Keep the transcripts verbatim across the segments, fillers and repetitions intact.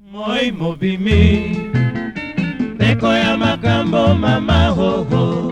Moi mobimi ndeko ya makambo mama hoho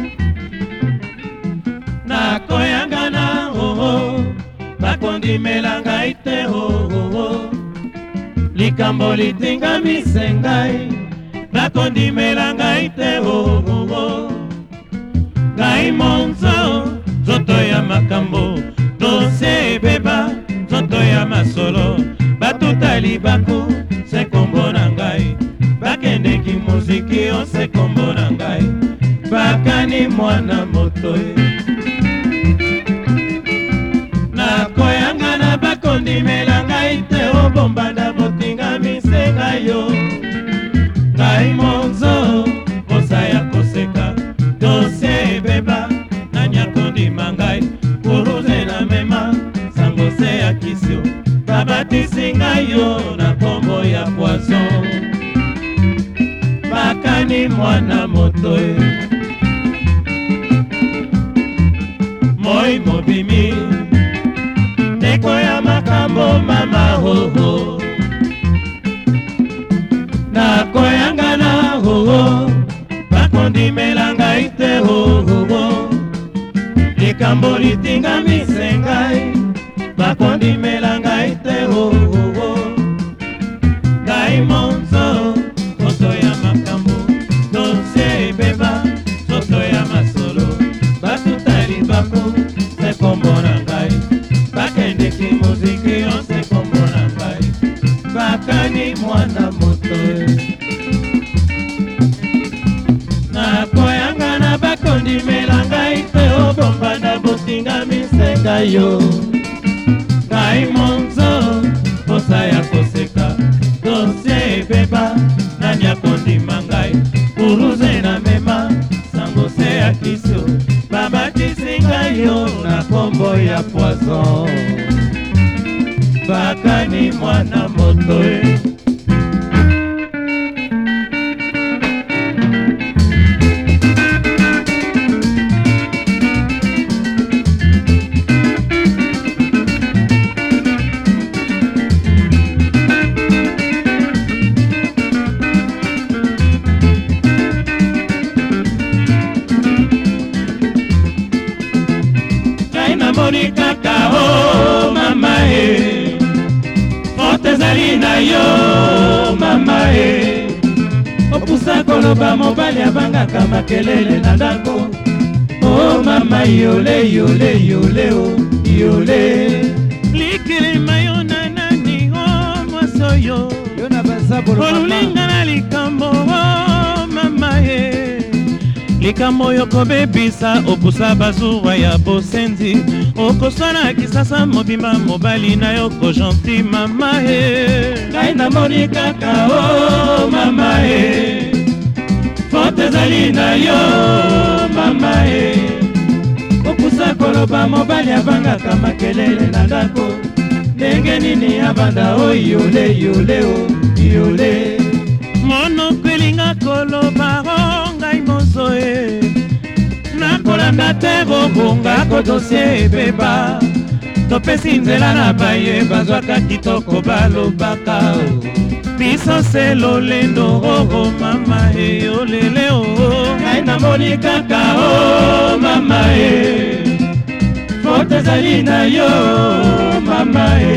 nakoyanga na hoho bakondimela ngai te hoho likambo litingamise ngai bakondimela ngai te hoho ngai monzo nzoto ya makambo dosie ebeba nzoto ya masolo batuta libaku se kombo na ngai bakendeki muziki o se kombo na ngai bakani mwana moto nakoyanga na bakondimela ngai te obombanda botingamise ngai yo ngai monzo posa ya koseka dosie ebeba nanya kondima ngai kuruze na mema sango se ya kisio babatisi ngai yo na kombo ya poison bakani mwana moto moi mobimi ndeko ya makambo mama hoho nakoyanga na hoho bakondimela ngai te hoho likambo litingamise ngai bakondimela ngai te hoho ngai monzo nzoto ya makambo dosie ebeba nzoto ya masolo batuta libaku se kombo na ngai bakendeki muziki o se kombo na ngai bakani mwana moto nakoyanga na bakondimela ngai te obombanda botingamise ngai yo ngai monzo posa ya koseka dosie ebeba nani akondima ngai kuruze na mema sango se ya kisio babatisi ngai yo na kombo ya poison bakani mwana moto namoni kaka o mama e otezali na yo mama e opusa koloba mobali abangaka makelele na ndako o mama yole yole yole o yole likilima yo na nani o mwasoyo olulinga na likambo o mama e likambo yokobebisa opusa bazuwa ya bosenzi okoswana kisasa mobimba mobali na yo ko gentil mama e ngai namoni kaka o mama e fote ezali na yo mama e opusa koloba mobali abangaka makelele na ndako ndenge nini abanda o yole yole o yole monoko elinga koloba o ngai mozo e nakolanda te bobonga kodosie ebeba topesi nzela na baye bazwaka kitoko balobaka biso se lolendo oo mama e olele o ngai namoni kaka o mama e fote ezali na yo mama e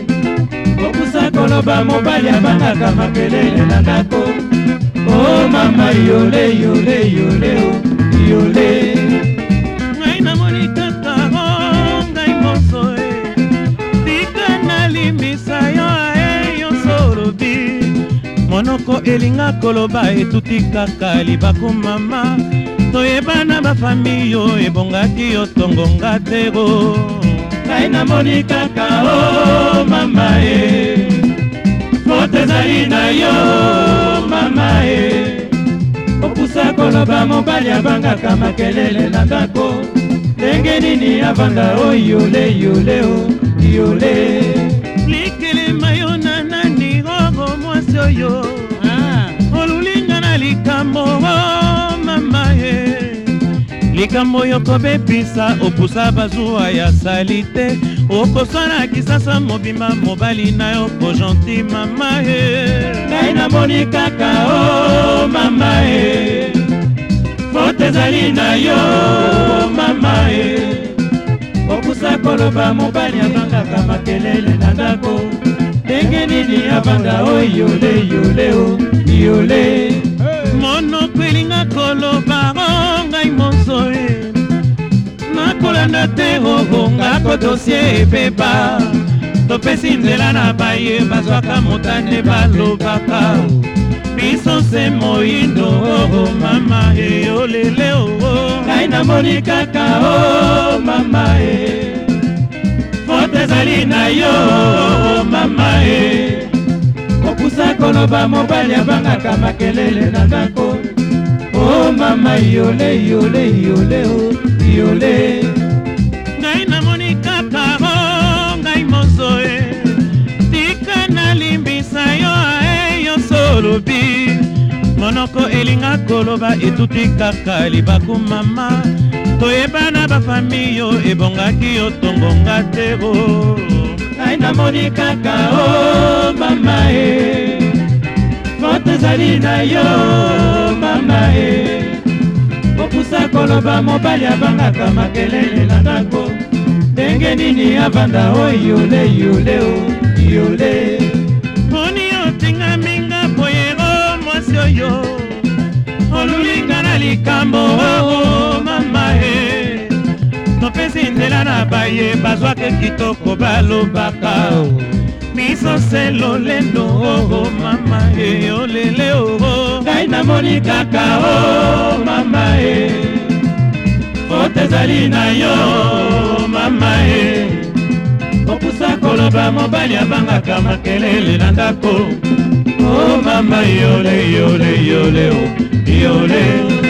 okusa koloba mobali abangaka makelele na ndako o mama yole yole yole o yole ngai namoni kaka o ngai moso e tika nalimbisa yo e yo solobi monoko elinga koloba etuti kaka libako mama toyebana bafami yo ebongaki yo tongonga tego ngai namoni kaka o mama e fote ezali na yo mama e okusa koloba mobali abangaka makelele na ndako ndenge nini avanda o yole yole o yole likelema yo na nani ogo mwasi oyo olulinga na likambo o mama e likambo yokobebisa opusa bazuwa ya salite okoswana kisasa mobimba mobali na yo ko gentil mama e ngai namoni kaka o mama e foto ezali na yo mama e kokusa koloba mobali abangaka makelele na ndako ndenge nini abanda o yole yole o yole monoko elinga koloba o ngai monso e nakolanda te ngako dosie ebeba topesi nzela na baye bazwaka motane balobaka biso se moyindo o mama e olele o ngai namoni kaka o mama e foto ezali na yo o mama e kokusa koloba mobali abangaka makelele na ndako o mama yole yole yole o yole ngai namoni kaka o ngai mozo e tika nalimbisa yo ae yo solobi monoko elinga koloba etuti kaka libaku mama toyebana bafami yo ebongaki yo tongonga te o ngai namoni kaka o mama e foto ezali na yo mama e kokusa koloba mobali abangaka makelele na ndako ndenge nini avanda o yole yole o yole poni otingaminga boyero mwasi oyo olulinga na likambo o mama e topesi nzela na baye bazwake kitoko balobaka miso se lolendo o mama e olele o ngai namoni kaka o mama e foto ezali na yo mama e kokusa koloba mobali abangaka makelele na ndako o mama yole yole yole o yole